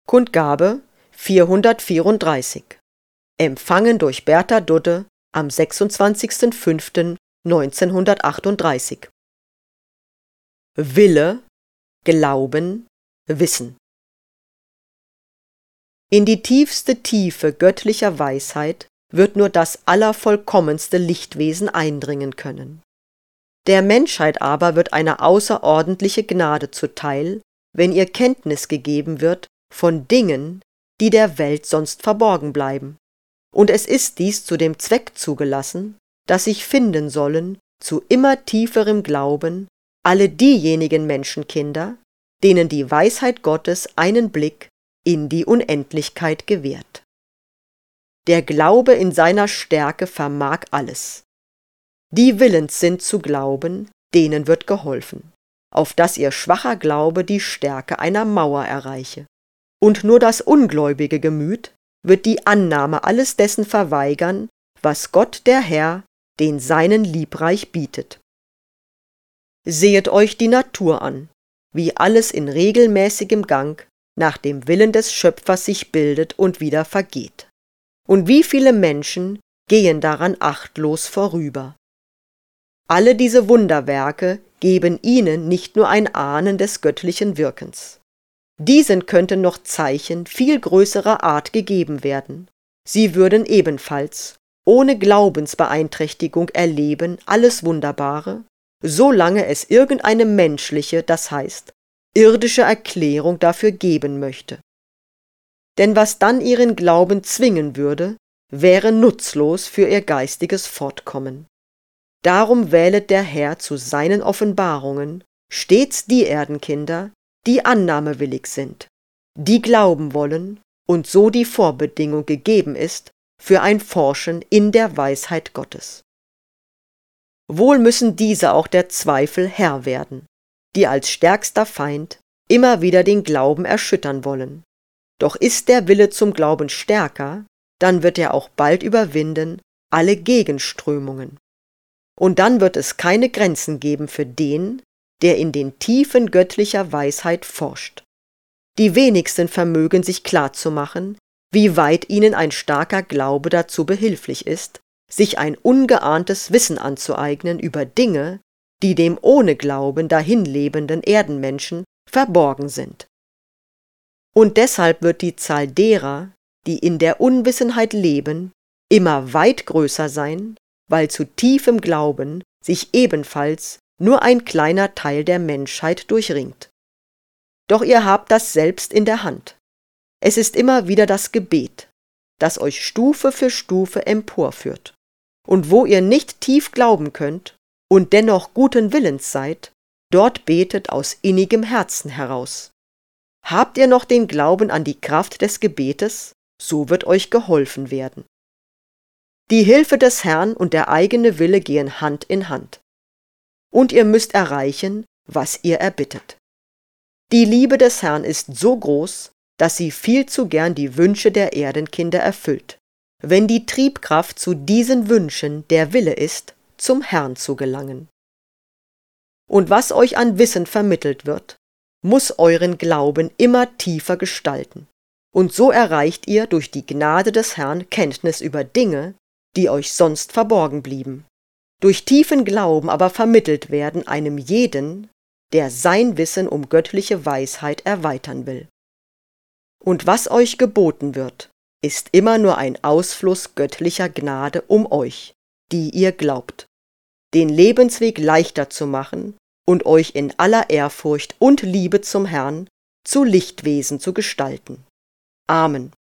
Kundgabe 434. Empfangen durch Bertha Dudde am 26.05.1938. Wille, Glauben, Wissen. In die tiefste Tiefe göttlicher Weisheit wird nur das allervollkommenste Lichtwesen eindringen können. Der Menschheit aber wird eine außerordentliche Gnade zuteil, wenn ihr Kenntnis gegeben wird von Dingen, die der Welt sonst verborgen bleiben. Und es ist dies zu dem Zweck zugelassen, dass sich finden sollen, zu immer tieferem Glauben, alle diejenigen Menschenkinder, denen die Weisheit Gottes einen Blick in die Unendlichkeit gewährt. Der Glaube in seiner Stärke vermag alles. Die willens sind zu glauben, denen wird geholfen, auf dass ihr schwacher Glaube die Stärke einer Mauer erreiche. Und nur das ungläubige Gemüt wird die Annahme alles dessen verweigern, was Gott der Herr den Seinen liebreich bietet. Sehet euch die Natur an, wie alles in regelmäßigem Gang nach dem Willen des Schöpfers sich bildet und wieder vergeht. Und wie viele Menschen gehen daran achtlos vorüber. Alle diese Wunderwerke geben ihnen nicht nur ein Ahnen des göttlichen Wirkens. Diesen könnten noch Zeichen viel größerer Art gegeben werden. Sie würden ebenfalls ohne Glaubensbeeinträchtigung erleben alles Wunderbare, solange es irgendeine menschliche, das heißt irdische Erklärung dafür geben möchte. Denn was dann ihren Glauben zwingen würde, wäre nutzlos für ihr geistiges Fortkommen. Darum wählet der Herr zu seinen Offenbarungen stets die Erdenkinder, die annahmewillig sind, die glauben wollen und so die Vorbedingung gegeben ist für ein Forschen in der Weisheit Gottes. Wohl müssen diese auch der Zweifel Herr werden, die als stärkster Feind immer wieder den Glauben erschüttern wollen. Doch ist der Wille zum Glauben stärker, dann wird er auch bald überwinden alle Gegenströmungen. Und dann wird es keine Grenzen geben für den, der in den Tiefen göttlicher Weisheit forscht. Die wenigsten vermögen sich klarzumachen, wie weit ihnen ein starker Glaube dazu behilflich ist, sich ein ungeahntes Wissen anzueignen über Dinge, die dem ohne Glauben dahinlebenden Erdenmenschen verborgen sind. Und deshalb wird die Zahl derer, die in der Unwissenheit leben, immer weit größer sein, weil zu tiefem Glauben sich ebenfalls nur ein kleiner Teil der Menschheit durchringt. Doch ihr habt das selbst in der Hand. Es ist immer wieder das Gebet, das euch Stufe für Stufe emporführt. Und wo ihr nicht tief glauben könnt und dennoch guten Willens seid, dort betet aus innigem Herzen heraus. Habt ihr noch den Glauben an die Kraft des Gebetes, so wird euch geholfen werden. Die Hilfe des Herrn und der eigene Wille gehen Hand in Hand. Und ihr müsst erreichen, was ihr erbittet. Die Liebe des Herrn ist so groß, dass sie viel zu gern die Wünsche der Erdenkinder erfüllt, wenn die Triebkraft zu diesen Wünschen der Wille ist, zum Herrn zu gelangen. Und was euch an Wissen vermittelt wird, muss euren Glauben immer tiefer gestalten. Und so erreicht ihr durch die Gnade des Herrn Kenntnis über Dinge, die euch sonst verborgen blieben. Durch tiefen Glauben aber vermittelt werden einem jeden, der sein Wissen um göttliche Weisheit erweitern will. Und was euch geboten wird, ist immer nur ein Ausfluss göttlicher Gnade um euch, die ihr glaubt, den Lebensweg leichter zu machen und euch in aller Ehrfurcht und Liebe zum Herrn zu Lichtwesen zu gestalten. Amen.